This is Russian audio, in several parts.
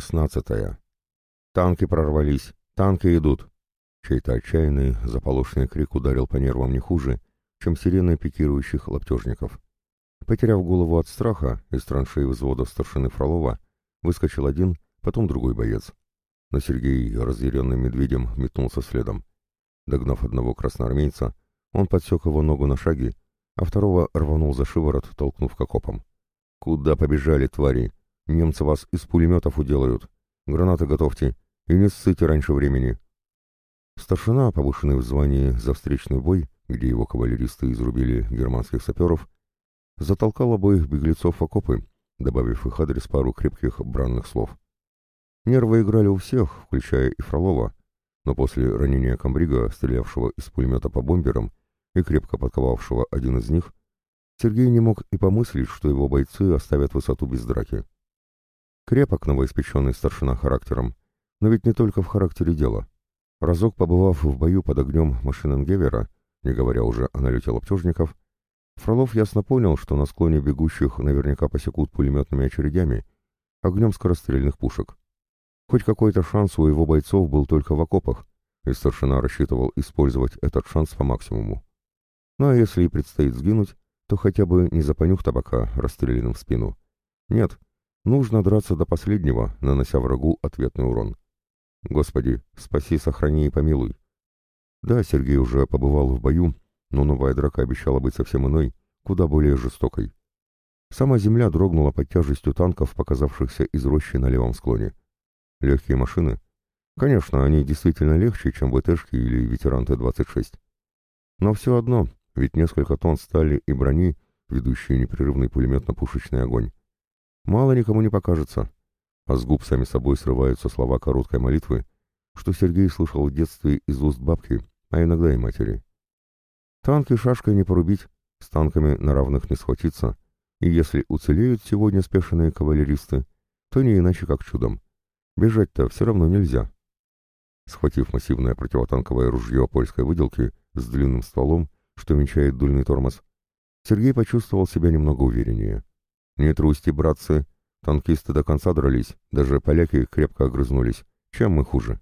16. «Танки прорвались! Танки идут!» Чей-то отчаянный, заполошенный крик ударил по нервам не хуже, чем сирены пикирующих лаптежников. Потеряв голову от страха, из траншеи взвода старшины Фролова выскочил один, потом другой боец. Но Сергей, разъяренным медведем, метнулся следом. Догнав одного красноармейца, он подсек его ногу на шаге, а второго рванул за шиворот, толкнув к окопам. «Куда побежали, твари? Немцы вас из пулеметов уделают. Гранаты готовьте и не ссыте раньше времени». Старшина, повышенный в звании за встречный бой, где его кавалеристы изрубили германских саперов, затолкал обоих беглецов в окопы, добавив их адрес пару крепких бранных слов. Нервы играли у всех, включая и Фролова, но после ранения комбрига, стрелявшего из пулемета по бомберам и крепко подковавшего один из них, Сергей не мог и помыслить, что его бойцы оставят высоту без драки. Крепок новоиспеченный старшина характером, но ведь не только в характере дела. Разок побывав в бою под огнем Машиненгевера, не говоря уже о налете лаптежников, Фролов ясно понял, что на склоне бегущих наверняка посекут пулеметными очередями, огнем скорострельных пушек. Хоть какой-то шанс у его бойцов был только в окопах, и старшина рассчитывал использовать этот шанс по максимуму. Ну а если и предстоит сгинуть, то хотя бы не за понюх табака, расстрелянным в спину. Нет, нужно драться до последнего, нанося врагу ответный урон. Господи, спаси, сохрани и помилуй. Да, Сергей уже побывал в бою, но новая драка обещала быть совсем иной, куда более жестокой. Сама земля дрогнула под тяжестью танков, показавшихся из рощи на левом склоне. Легкие машины? Конечно, они действительно легче, чем ВТшки или ветеран Т-26. Но все одно, ведь несколько тонн стали и брони, ведущие непрерывный пулеметно-пушечный огонь. Мало никому не покажется. А с губ сами собой срываются слова короткой молитвы, что Сергей слышал в детстве из уст бабки, а иногда и матери. Танки шашкой не порубить, с танками на равных не схватиться, и если уцелеют сегодня спешенные кавалеристы, то не иначе как чудом. Бежать-то все равно нельзя. Схватив массивное противотанковое ружье польской выделки с длинным стволом, что венчает дульный тормоз, Сергей почувствовал себя немного увереннее. «Не трусьте, братцы! Танкисты до конца дрались, даже поляки крепко огрызнулись. Чем мы хуже?»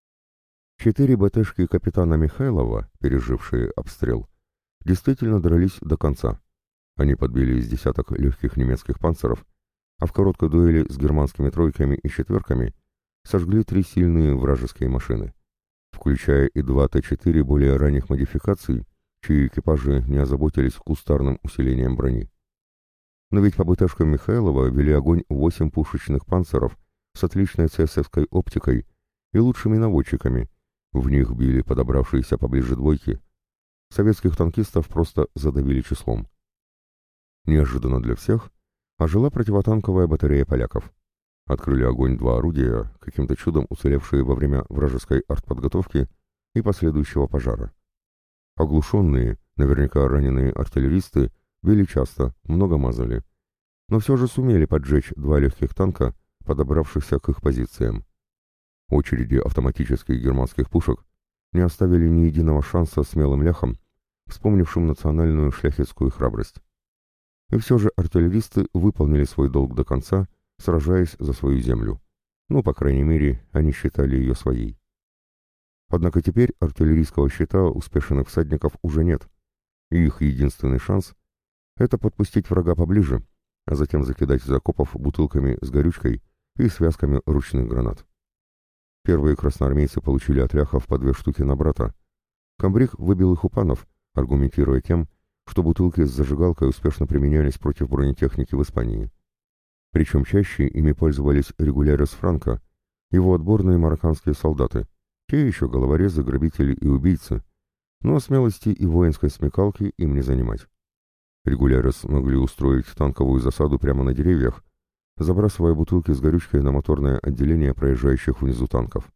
4 БТшки капитана Михайлова, пережившие обстрел, действительно дрались до конца. Они подбили из десяток легких немецких панцеров, а в короткой дуэли с германскими тройками и четверками сожгли 3 сильные вражеские машины, включая и 2 Т-4 более ранних модификаций, чьи экипажи не озаботились кустарным усилением брони. Но ведь по БТшкам Михайлова вели огонь 8 пушечных панцеров с отличной ЦСовской оптикой и лучшими наводчиками, в них били подобравшиеся поближе двойки. Советских танкистов просто задавили числом. Неожиданно для всех ожила противотанковая батарея поляков. Открыли огонь 2 орудия, каким-то чудом уцелевшие во время вражеской артподготовки и последующего пожара. Оглушенные, наверняка раненые артиллеристы били часто, много мазали, но все же сумели поджечь 2 легких танка, подобравшихся к их позициям. Очереди автоматических германских пушек не оставили ни единого шанса смелым ляхам, вспомнившим национальную шляхетскую храбрость. И все же артиллеристы выполнили свой долг до конца, сражаясь за свою землю. Ну, по крайней мере, они считали ее своей. Однако теперь артиллерийского щита у спешенных всадников уже нет, и их единственный шанс — это подпустить врага поближе, а затем закидать из окопов бутылками с горючкой и связками ручных гранат. Первые красноармейцы получили от ляхов по 2 штуки на брата. Комбриг выбил их у панов, аргументируя тем, что бутылки с зажигалкой успешно применялись против бронетехники в Испании. Причем чаще ими пользовались регуляры с Франко, его отборные марокканские солдаты, те еще головорезы, грабители и убийцы, но смелости и воинской смекалки им не занимать. Регулярес могли устроить танковую засаду прямо на деревьях, забрасывая бутылки с горючкой на моторное отделение проезжающих внизу танков.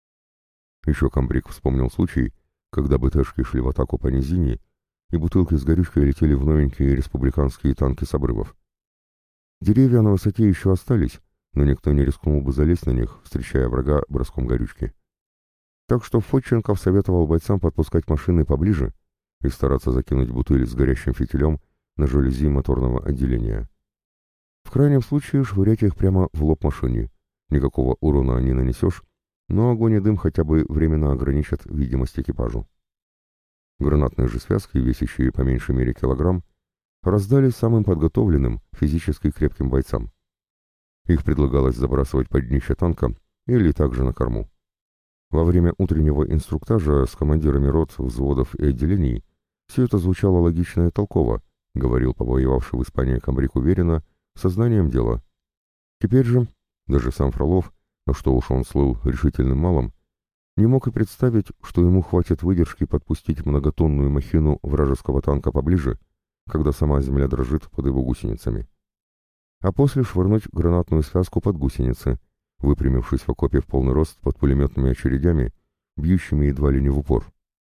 Еще комбриг вспомнил случай, когда БТшки шли в атаку по низине, и бутылки с горючкой летели в новенькие республиканские танки с обрывов. Деревья на высоте еще остались, но никто не рискнул бы залезть на них, встречая врага броском горючки. Так что Фотченков советовал бойцам подпускать машины поближе и стараться закинуть бутыли с горящим фитилем на жалюзи моторного отделения. В крайнем случае швырять их прямо в лоб машине, Никакого урона не нанесешь, но огонь и дым хотя бы временно ограничат видимость экипажу. Гранатные же связки, весящие по меньшей мере килограмм, раздали самым подготовленным, физически крепким бойцам. Их предлагалось забрасывать под днище танка или также на корму. Во время утреннего инструктажа с командирами рот, взводов и отделений все это звучало логично и толково, говорил побоевавший в Испании комбриг уверенно, сознанием дела. Теперь же, даже сам Фролов, на что уж он слыл решительным малым, не мог и представить, что ему хватит выдержки подпустить многотонную махину вражеского танка поближе, когда сама земля дрожит под его гусеницами. А после швырнуть гранатную связку под гусеницы, выпрямившись в окопе в полный рост под пулеметными очередями, бьющими едва ли не в упор.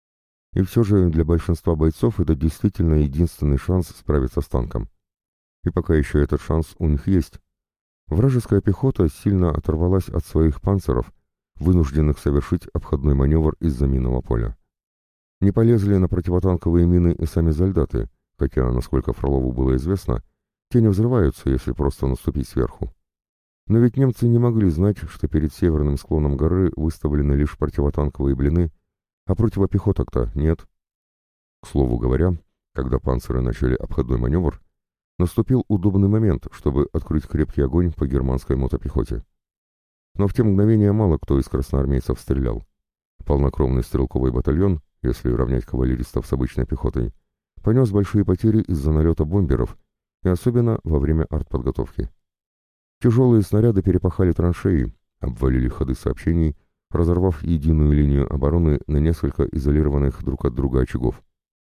И все же для большинства бойцов это действительно единственный шанс справиться с танком. И пока еще этот шанс у них есть, вражеская пехота сильно оторвалась от своих панциров, вынужденных совершить обходной маневр из-за минного поля. Не полезли на противотанковые мины и сами солдаты, хотя, насколько Фролову было известно, те не взрываются, если просто наступить сверху. Но ведь немцы не могли знать, что перед северным склоном горы выставлены лишь противотанковые блины, а противопехоток-то нет. К слову говоря, когда панциры начали обходной маневр, наступил удобный момент, чтобы открыть крепкий огонь по германской мотопехоте. Но в те мгновения мало кто из красноармейцев стрелял. Полнокровный стрелковый батальон, если равнять кавалеристов с обычной пехотой, понес большие потери из-за налета бомберов и особенно во время артподготовки. Тяжелые снаряды перепахали траншеи, обвалили ходы сообщений, разорвав единую линию обороны на несколько изолированных друг от друга очагов.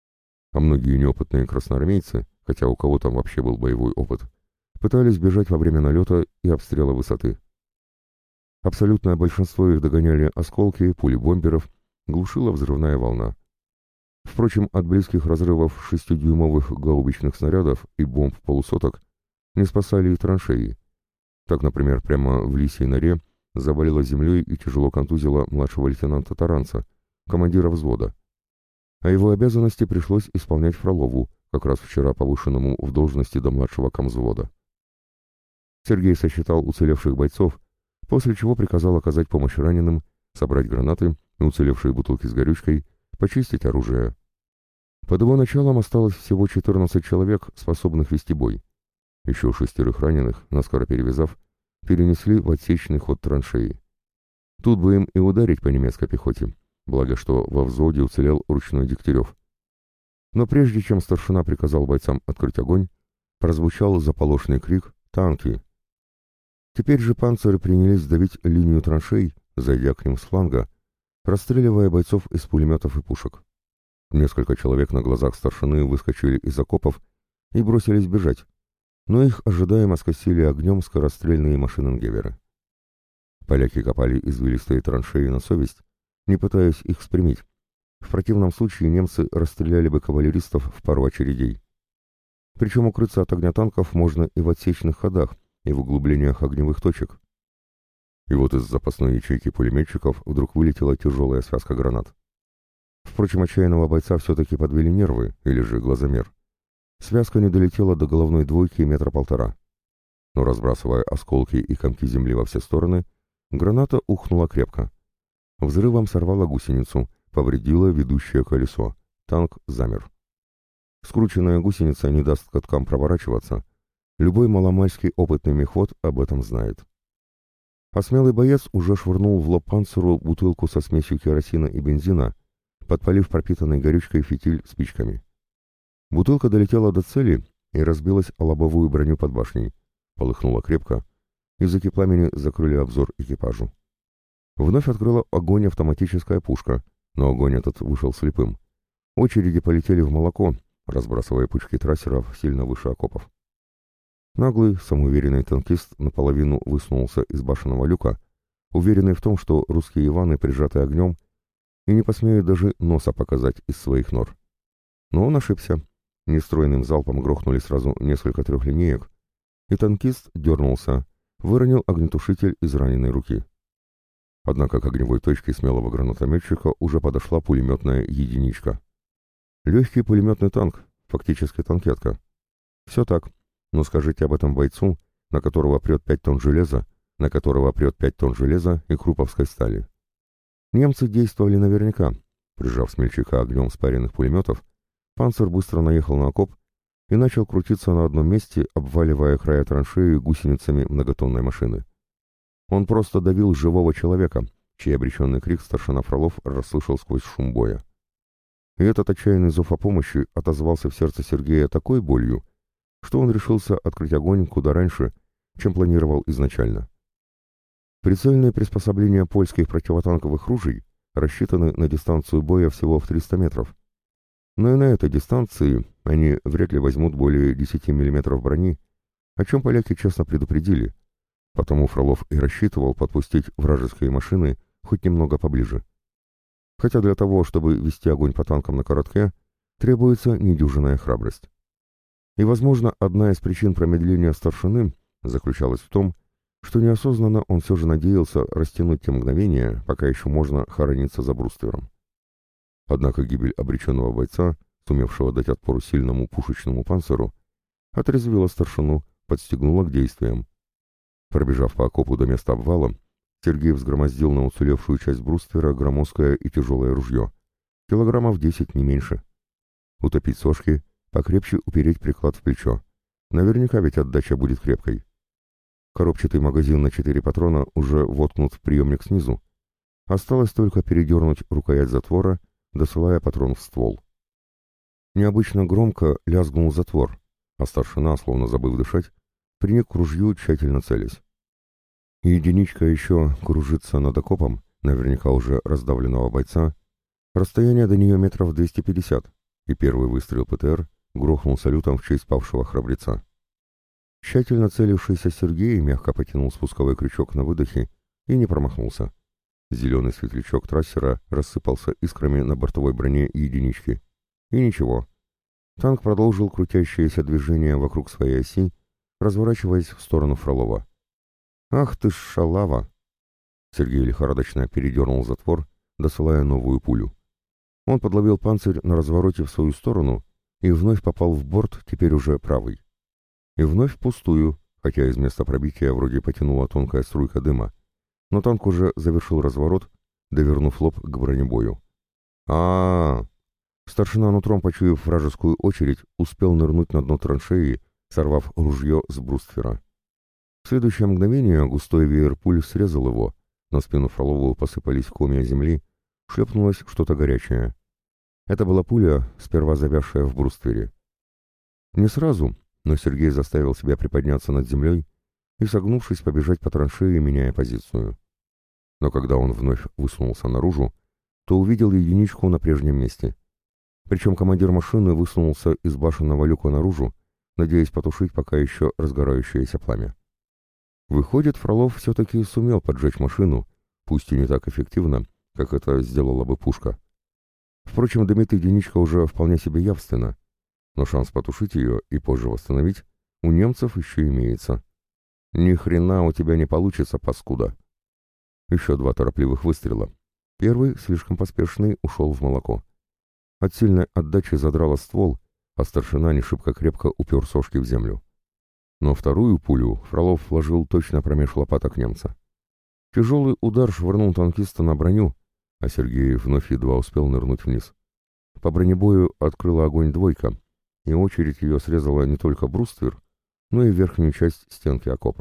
А многие неопытные красноармейцы, хотя у кого там вообще был боевой опыт, пытались бежать во время налета и обстрела высоты. Абсолютное большинство их догоняли осколки, пули бомберов, глушила взрывная волна. Впрочем, от близких разрывов 6-дюймовых гаубичных снарядов и бомб полусоток не спасали и траншеи. Так, например, прямо в Лисьей норе завалило землей и тяжело контузило младшего лейтенанта Таранца, командира взвода. А его обязанности пришлось исполнять Фролову, как раз вчера повышенному в должности до младшего комвзвода. Сергей сосчитал уцелевших бойцов, после чего приказал оказать помощь раненым, собрать гранаты и уцелевшие бутылки с горючкой, почистить оружие. Под его началом осталось всего 14 человек, способных вести бой. Еще 6 раненых, наскоро перевязав, перенесли в отсечный ход траншеи. Тут бы им и ударить по немецкой пехоте, благо что во взводе уцелел ручной Дегтярев. Но прежде чем старшина приказал бойцам открыть огонь, прозвучал заполошный крик «Танки!». Теперь же панциры принялись давить линию траншей, зайдя к ним с фланга, расстреливая бойцов из пулеметов и пушек. Несколько человек на глазах старшины выскочили из окопов и бросились бежать, но их ожидаемо скосили огнем скорострельные машиneнгеверы. Поляки копали извилистые траншеи на совесть, не пытаясь их спрямить. В противном случае немцы расстреляли бы кавалеристов в пару очередей. Причем укрыться от огня танков можно и в отсечных ходах, и в углублениях огневых точек. И вот из запасной ячейки пулеметчиков вдруг вылетела тяжелая связка гранат. Впрочем, отчаянного бойца все-таки подвели нервы, или же глазомер. Связка не долетела до головной двойки 1,5 метра. Но, разбрасывая осколки и комки земли во все стороны, граната ухнула крепко. Взрывом сорвала гусеницу, повредила ведущее колесо. Танк замер. Скрученная гусеница не даст каткам проворачиваться. Любой маломальский опытный мехвод об этом знает. А смелый боец уже швырнул в лоб панциру бутылку со смесью керосина и бензина, подпалив пропитанной горючкой фитиль спичками. Бутылка долетела до цели и разбилась о лобовую броню под башней. Полыхнула крепко. Языки пламени закрыли обзор экипажу. Вновь открыла огонь автоматическая пушка, но огонь этот вышел слепым. Очереди полетели в молоко, разбрасывая пучки трассеров сильно выше окопов. Наглый, самоуверенный танкист наполовину высунулся из башенного люка, уверенный в том, что русские Иваны прижаты огнем и не посмеют даже носа показать из своих нор. Но он ошибся. Нестройным залпом грохнули сразу несколько трехлинеек, и танкист дернулся, выронил огнетушитель из раненой руки. Однако к огневой точке смелого гранатометчика уже подошла пулеметная единичка. Легкий пулеметный танк, фактически танкетка. Все так, но скажите об этом бойцу, на которого прет 5 тонн железа, на которого прет 5 тонн железа и круповской стали. Немцы действовали наверняка. Прижав смельчака огнем спаренных пулеметов, «Панцер» быстро наехал на окоп и начал крутиться на одном месте, обваливая края траншеи гусеницами многотонной машины. Он просто давил живого человека, чей обреченный крик старшина Фролов расслышал сквозь шум боя. И этот отчаянный зов о помощи отозвался в сердце Сергея такой болью, что он решился открыть огонь куда раньше, чем планировал изначально. Прицельные приспособления польских противотанковых ружей рассчитаны на дистанцию боя всего в 300 метров. Но и на этой дистанции они вряд ли возьмут более 10 мм брони, о чем поляки честно предупредили, потому Фролов и рассчитывал подпустить вражеские машины хоть немного поближе. Хотя для того, чтобы вести огонь по танкам на коротке, требуется недюжинная храбрость. И, возможно, одна из причин промедления старшины заключалась в том, что неосознанно он все же надеялся растянуть те мгновения, пока еще можно хорониться за бруствером. Однако гибель обреченного бойца, сумевшего дать отпор сильному пушечному панциру, отрезвила старшину, подстегнула к действиям. Пробежав по окопу до места обвала, Сергей взгромоздил на уцелевшую часть бруствера громоздкое и тяжелое ружье, килограммов 10, не меньше. Утопить сошки, покрепче упереть приклад в плечо. Наверняка ведь отдача будет крепкой. Коробчатый магазин на 4 патрона уже воткнут в приемник снизу. Осталось только передернуть рукоять затвора, досылая патрон в ствол. Необычно громко лязгнул затвор, а старшина, словно забыв дышать, приник к ружью, тщательно целясь. Единичка еще кружится над окопом, наверняка уже раздавленного бойца. Расстояние до нее метров 250, и первый выстрел ПТР грохнул салютом в честь павшего храбреца. Тщательно целившийся Сергей мягко потянул спусковой крючок на выдохе и не промахнулся. Зеленый светлячок трассера рассыпался искрами на бортовой броне единички. И ничего. Танк продолжил крутящееся движение вокруг своей оси, разворачиваясь в сторону Фролова. «Ах ты ж шалава!» Сергей лихорадочно передернул затвор, досылая новую пулю. Он подловил панцирь на развороте в свою сторону и вновь попал в борт, теперь уже правый. И вновь впустую, хотя из места пробития вроде потянула тонкая струйка дыма, но танк уже завершил разворот, довернув лоб к бронебою. а Старшина, нутром почуяв вражескую очередь, успел нырнуть на дно траншеи, сорвав ружье с бруствера. В следующее мгновение густой веер пуль срезал его, на спину Фролову посыпались комья земли, шлепнулось что-то горячее. Это была пуля, сперва завязшая в бруствере. Не сразу, но Сергей заставил себя приподняться над землей и, согнувшись, побежать по траншеи, меняя позицию. Но когда он вновь высунулся наружу, то увидел единичку на прежнем месте. Причем командир машины высунулся из башенного люка наружу, надеясь потушить пока еще разгорающееся пламя. Выходит, Фролов все-таки сумел поджечь машину, пусть и не так эффективно, как это сделала бы пушка. Впрочем, дымит единичка уже вполне себе явственно, но шанс потушить ее и позже восстановить у немцев еще имеется. Ни хрена у тебя не получится, паскуда. Еще 2 торопливых выстрела. Первый, слишком поспешный, ушел в молоко. От сильной отдачи задрало ствол, а старшина не шибко крепко упер сошки в землю. Но вторую пулю Фролов вложил точно промеж лопаток немца. Тяжелый удар швырнул танкиста на броню, а Сергей вновь едва успел нырнуть вниз. По бронебою открыла огонь двойка, и очередь ее срезала не только бруствер, но и верхнюю часть стенки окопа.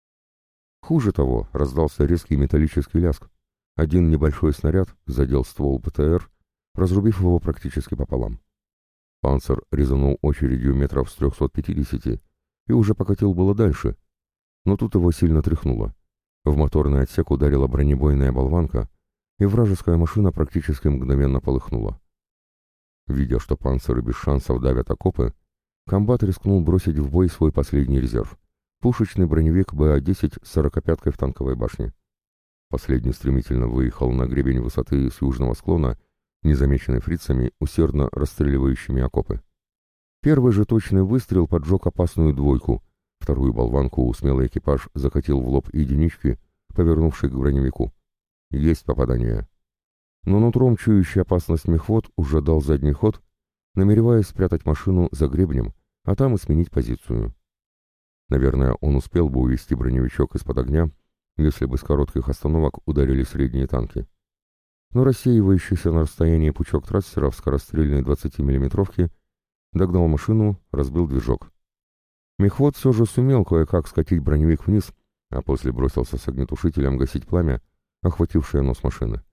Хуже того, раздался резкий металлический лязг. Один небольшой снаряд задел ствол ПТР, разрубив его практически пополам. Панцир резанул очередью метров с 350 и уже покатил было дальше, но тут его сильно тряхнуло. В моторный отсек ударила бронебойная болванка, и вражеская машина практически мгновенно полыхнула. Видя, что панциры без шансов давят окопы, комбат рискнул бросить в бой свой последний резерв — пушечный броневик БА-10 с 45-кой в танковой башне. Последний стремительно выехал на гребень высоты с южного склона, незамеченный фрицами, усердно расстреливающими окопы. Первый же точный выстрел поджег опасную двойку, вторую болванку смелый экипаж закатил в лоб единички, повернувший к броневику. Есть попадание. Но нутром чующий опасность мехвод уже дал задний ход, намереваясь спрятать машину за гребнем, а там и сменить позицию. Наверное, он успел бы увести броневичок из-под огня, если бы с коротких остановок ударили средние танки. Но рассеивающийся на расстоянии пучок трассеров скорострельной 20-миллиметровки догнал машину, разбил движок. Мехвод все же сумел кое-как скатить броневик вниз, а после бросился с огнетушителем гасить пламя, охватившее нос машины.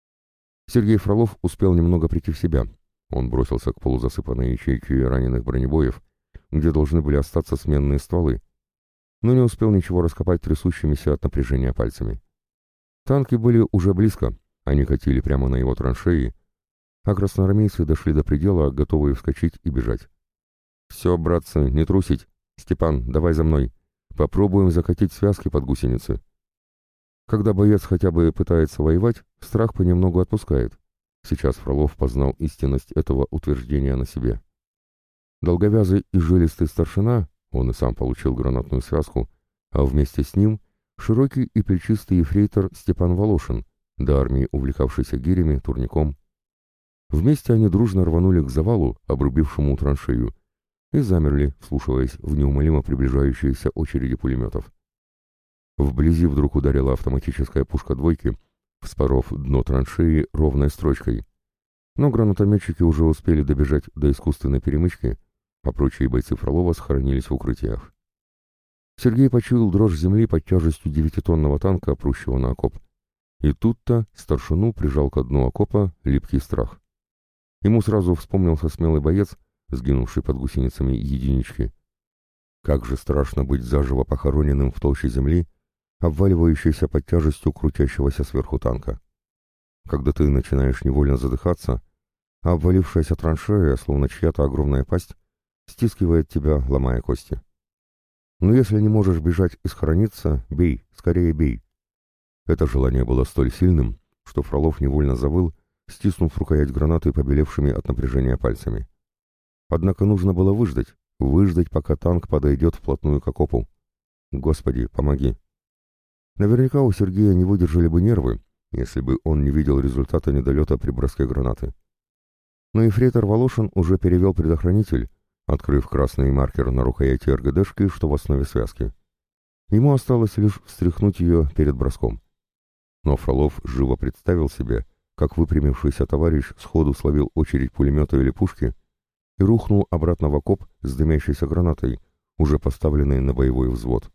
Сергей Фролов успел немного прийти в себя. Он бросился к полузасыпанной ячейке раненых бронебоев, где должны были остаться сменные стволы, но не успел ничего раскопать трясущимися от напряжения пальцами. Танки были уже близко, они катили прямо на его траншеи, а красноармейцы дошли до предела, готовые вскочить и бежать. «Все, братцы, не трусить! Степан, давай за мной! Попробуем закатить связки под гусеницы!» Когда боец хотя бы пытается воевать, страх понемногу отпускает. Сейчас Фролов познал истинность этого утверждения на себе. Долговязый и жилистый старшина, он и сам получил гранатную связку, а вместе с ним широкий и плечистый ефрейтор Степан Волошин, до армии увлекавшийся гирями, турником. Вместе они дружно рванули к завалу, обрубившему траншею, и замерли, вслушиваясь в неумолимо приближающиеся очереди пулеметов. Вблизи вдруг ударила автоматическая пушка двойки, вспоров дно траншеи ровной строчкой. Но гранатометчики уже успели добежать до искусственной перемычки, а прочие бойцы Фролова схоронились в укрытиях. Сергей почуял дрожь земли под тяжестью 9-тонного танка, прущего на окоп. И тут-то старшину прижал ко дну окопа липкий страх. Ему сразу вспомнился смелый боец, сгинувший под гусеницами единички. Как же страшно быть заживо похороненным в толще земли, обваливающейся под тяжестью крутящегося сверху танка. Когда ты начинаешь невольно задыхаться, а обвалившаяся траншея, словно чья-то огромная пасть, стискивает тебя, ломая кости. Но если не можешь бежать и схорониться, бей, скорее бей. Это желание было столь сильным, что Фролов невольно завыл, стиснув рукоять гранаты побелевшими от напряжения пальцами. Однако нужно было выждать, пока танк подойдет вплотную к окопу. Господи, помоги! Наверняка у Сергея не выдержали бы нервы, если бы он не видел результата недолета при броске гранаты. Но ефрейтор Волошин уже перевел предохранитель, открыв красный маркер на рукояти РГДшки, что в основе связки. Ему осталось лишь встряхнуть ее перед броском. Но Фролов живо представил себе, как выпрямившийся товарищ сходу словил очередь пулемета или пушки и рухнул обратно в окоп с дымящейся гранатой, уже поставленной на боевой взвод.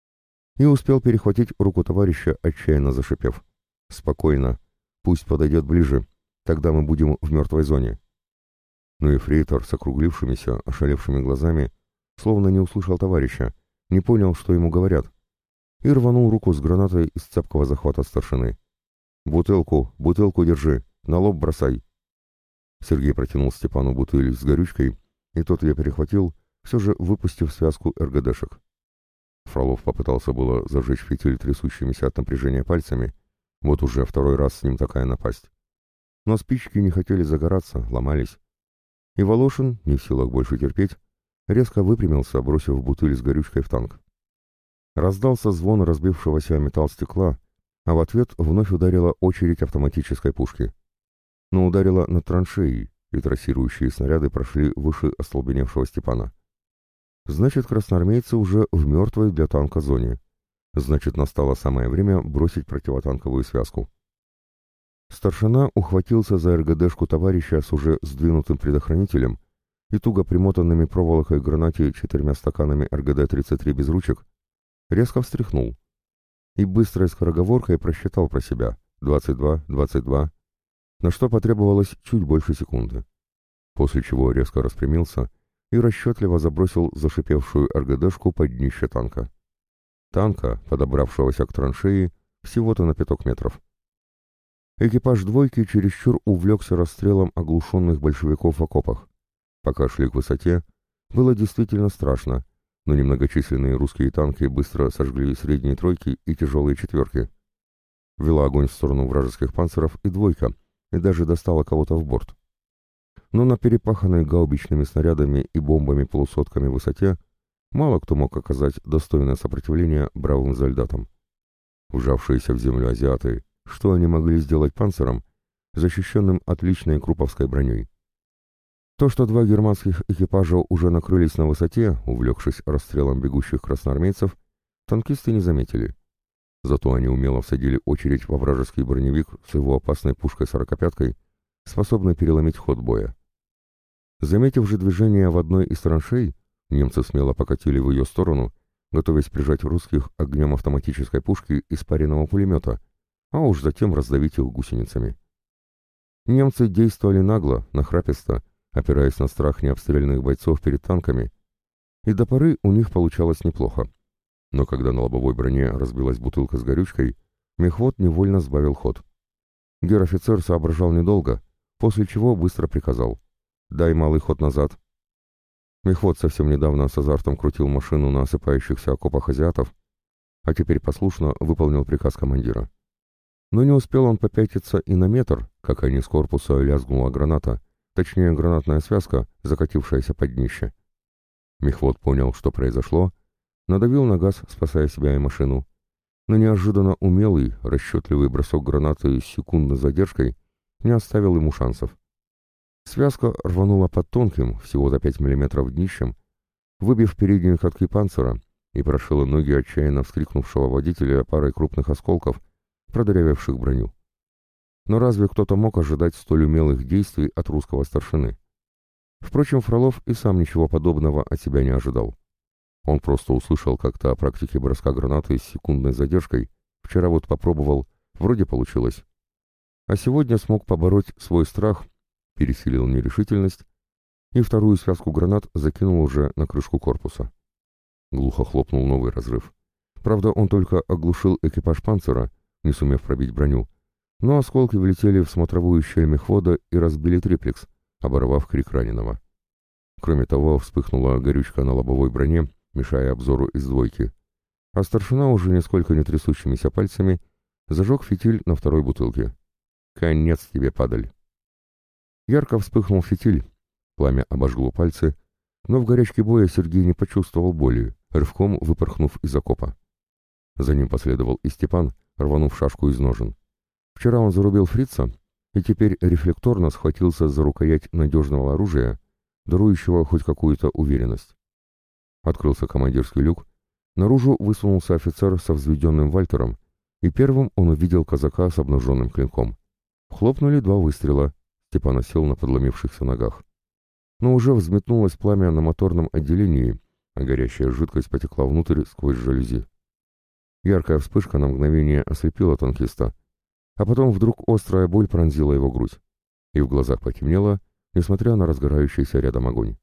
И успел перехватить руку товарища, отчаянно зашипев. «Спокойно. Пусть подойдет ближе. Тогда мы будем в мертвой зоне». Но ефрейтор с округлившимися, ошалевшими глазами словно не услышал товарища, не понял, что ему говорят, и рванул руку с гранатой из цепкого захвата старшины. «Бутылку держи, на лоб бросай». Сергей протянул Степану бутыль с горючкой, и тот ее перехватил, все же выпустив связку РГДшек. Фролов попытался было зажечь фитиль трясущимися от напряжения пальцами, вот уже второй раз с ним такая напасть. Но спички не хотели загораться, ломались. И Волошин, не в силах больше терпеть, резко выпрямился, бросив бутыль с горючкой в танк. Раздался звон разбившегося металл стекла, а в ответ вновь ударила очередь автоматической пушки. Но ударила над траншеей, и трассирующие снаряды прошли выше остолбеневшего Степана. Значит, красноармейцы уже в мертвой для танка зоне. Значит, настало самое время бросить противотанковую связку. Старшина ухватился за РГДшку товарища с уже сдвинутым предохранителем и туго примотанными проволокой к гранате 4 стаканами РГД-33 без ручек, резко встряхнул и быстрой скороговоркой просчитал про себя 22, 22, на что потребовалось чуть больше секунды, после чего резко распрямился и расчетливо забросил зашипевшую РГДшку под днище танка. Танка, подобравшегося к траншеи, всего-то на 5 метров. Экипаж двойки чересчур увлекся расстрелом оглушенных большевиков в окопах. Пока шли к высоте, было действительно страшно, но немногочисленные русские танки быстро сожгли средние тройки и тяжелые четверки. Вела огонь в сторону вражеских панциров и двойка, и даже достала кого-то в борт. Но на перепаханной гаубичными снарядами и бомбами-полусотками высоте мало кто мог оказать достойное сопротивление бравым солдатам. Вжавшиеся в землю азиаты, что они могли сделать панциром, защищенным отличной круповской броней? То, что 2 германских экипажа уже накрылись на высоте, увлекшись расстрелом бегущих красноармейцев, танкисты не заметили. Зато они умело всадили очередь во вражеский броневик с его опасной пушкой-сорокопяткой, способной переломить ход боя. Заметив же движение в одной из траншей, немцы смело покатили в ее сторону, готовясь прижать русских огнем автоматической пушки и спаренного пулемета, а уж затем раздавить их гусеницами. Немцы действовали нагло, нахраписто, опираясь на страх необстрелянных бойцов перед танками, и до поры у них получалось неплохо. Но когда на лобовой броне разбилась бутылка с горючкой, мехвод невольно сбавил ход. Гер-офицер соображал недолго, после чего быстро приказал: «Дай малый ход назад». Мехвод совсем недавно с азартом крутил машину на осыпающихся окопах азиатов, а теперь послушно выполнил приказ командира. Но не успел он попятиться и на метр, как они с корпуса лязгнула граната, точнее гранатная связка, закатившаяся под днище. Мехвод понял, что произошло, надавил на газ, спасая себя и машину, но неожиданно умелый, расчетливый бросок гранаты с секундной задержкой не оставил ему шансов. Связка рванула под тонким, всего до 5 мм днищем, выбив передние катки панцира и прошила ноги отчаянно вскрикнувшего водителя парой крупных осколков, продырявивших броню. Но разве кто-то мог ожидать столь умелых действий от русского старшины? Впрочем, Фролов и сам ничего подобного от себя не ожидал. Он просто услышал как-то о практике броска гранаты с секундной задержкой, вчера вот попробовал, вроде получилось. А сегодня смог побороть свой страх, пересилил нерешительность и вторую связку гранат закинул уже на крышку корпуса. Глухо хлопнул новый разрыв. Правда, он только оглушил экипаж панцира, не сумев пробить броню, но осколки влетели в смотровую щель мехвода и разбили триплекс, оборвав крик раненого. Кроме того, вспыхнула горючка на лобовой броне, мешая обзору из двойки, а старшина уже нисколько не трясущимися пальцами зажег фитиль на второй бутылке. «Конец тебе, падаль!» Ярко вспыхнул фитиль, пламя обожгло пальцы, но в горячке боя Сергей не почувствовал боли, рывком выпорхнув из окопа. За ним последовал и Степан, рванув шашку из ножен. Вчера он зарубил фрица и теперь рефлекторно схватился за рукоять надежного оружия, дарующего хоть какую-то уверенность. Открылся командирский люк, наружу высунулся офицер со взведенным вальтером, и первым он увидел казака с обнаженным клинком. Хлопнули 2 выстрела, Степан осел на подломившихся ногах. Но уже взметнулось пламя на моторном отделении, а горящая жидкость потекла внутрь сквозь жалюзи. Яркая вспышка на мгновение ослепила танкиста, а потом вдруг острая боль пронзила его грудь, и в глазах потемнело, несмотря на разгорающийся рядом огонь.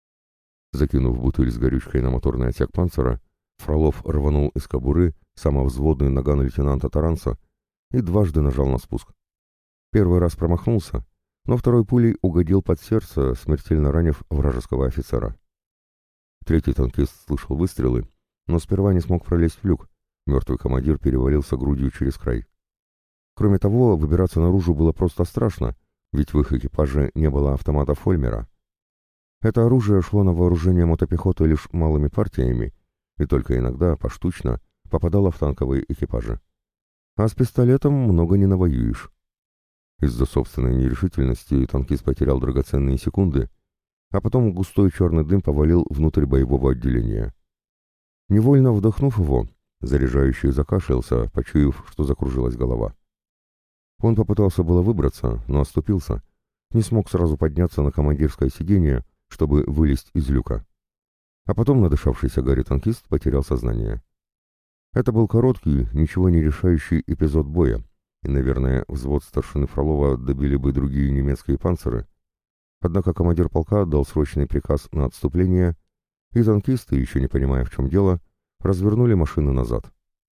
Закинув бутыль с горючкой на моторный отсек панцира, Фролов рванул из кобуры самовзводный наган лейтенанта Таранца и дважды нажал на спуск. Первый раз промахнулся, но второй пулей угодил под сердце, смертельно ранив вражеского офицера. Третий танкист слышал выстрелы, но сперва не смог пролезть в люк. Мертвый командир перевалился грудью через край. Кроме того, выбираться наружу было просто страшно, ведь в их экипаже не было автомата Фольмера. Это оружие шло на вооружение мотопехоты лишь малыми партиями и только иногда, поштучно, попадало в танковые экипажи. А с пистолетом много не навоюешь. Из-за собственной нерешительности танкист потерял драгоценные секунды, а потом густой черный дым повалил внутрь боевого отделения. Невольно вдохнув его, заряжающий закашлялся, почуяв, что закружилась голова. Он попытался было выбраться, но оступился, не смог сразу подняться на командирское сиденье, чтобы вылезть из люка. А потом надышавшийся гарью танкист потерял сознание. Это был короткий, ничего не решающий эпизод боя, и, наверное, взвод старшины Фролова добили бы другие немецкие панциры. Однако командир полка дал срочный приказ на отступление, и танкисты, еще не понимая, в чем дело, развернули машины назад.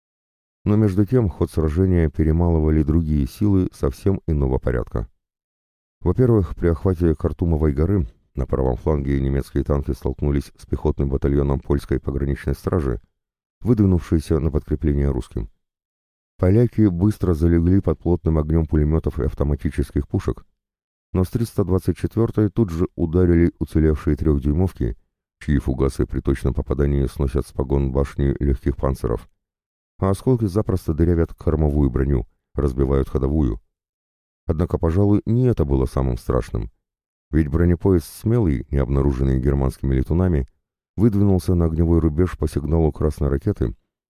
Но между тем ход сражения перемалывали другие силы совсем иного порядка. Во-первых, при охвате Картумовой горы на правом фланге немецкие танки столкнулись с пехотным батальоном польской пограничной стражи, выдвинувшейся на подкрепление русским. Поляки быстро залегли под плотным огнем пулеметов и автоматических пушек, но с 324-й тут же ударили уцелевшие 3-дюймовки, чьи фугасы при точном попадании сносят с погон башни легких панциров, а осколки запросто дырявят кормовую броню, разбивают ходовую. Однако, пожалуй, не это было самым страшным, ведь бронепоезд «Смелый», не обнаруженный германскими летунами, выдвинулся на огневой рубеж по сигналу красной ракеты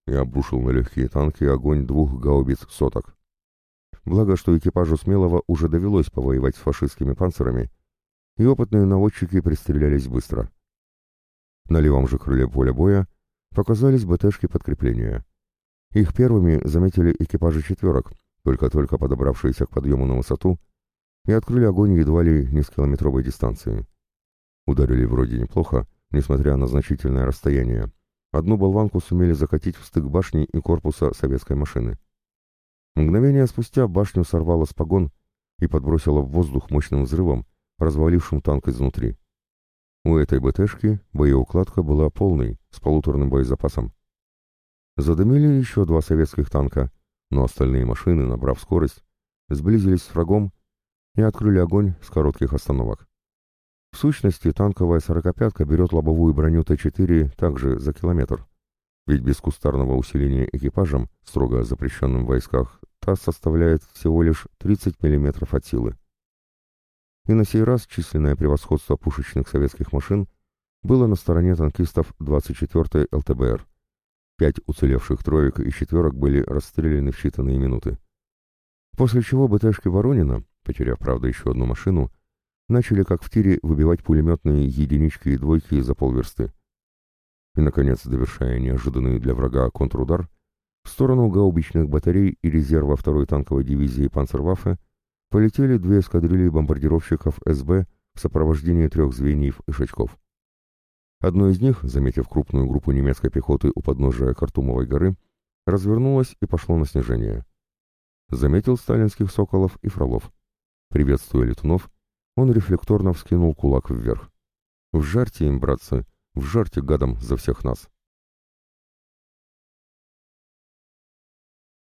и обрушил на легкие танки огонь двух гаубиц соток. Благо, что экипажу Смелого уже довелось повоевать с фашистскими панцирами, и опытные наводчики пристрелялись быстро. На левом же крыле поля боя показались БТшки подкрепления. Их первыми заметили экипажи четверок, только-только подобравшиеся к подъему на высоту, и открыли огонь едва ли не с километровой дистанции. Ударили вроде неплохо, несмотря на значительное расстояние. Одну болванку сумели закатить в стык башни и корпуса советской машины. Мгновение спустя башню сорвало с погон и подбросило в воздух мощным взрывом, развалившим танк изнутри. У этой БТшки боеукладка была полной, с полуторным боезапасом. Задымили еще два советских танка, но остальные машины, набрав скорость, сблизились с врагом и открыли огонь с коротких остановок. В сущности, танковая сорокопятка берет лобовую броню Т-4 также за километр, ведь без кустарного усиления экипажем, строго запрещенным в войсках, та составляет всего лишь 30 мм от силы. И на сей раз численное превосходство пушечных советских машин было на стороне танкистов 24-й ЛТБР. 5 уцелевших троек и четверок были расстреляны в считанные минуты. После чего БТшки Воронина, потеряв, правда, еще одну машину, начали как в тире выбивать пулеметные единички и двойки за полверсты. И, наконец, довершая неожиданный для врага контрудар, в сторону гаубичных батарей и резерва 2-й танковой дивизии «Панцерваффе» полетели 2 эскадрильи бомбардировщиков СБ в сопровождении 3 звеньев Ишачков. Одно из них, заметив крупную группу немецкой пехоты у подножия Картумовой горы, развернулось и пошло на снижение. Заметил сталинских соколов и Фролов. Приветствуя летунов, он рефлекторно вскинул кулак вверх. «Вжарьте им, братцы, вжарьте гадам за всех нас!»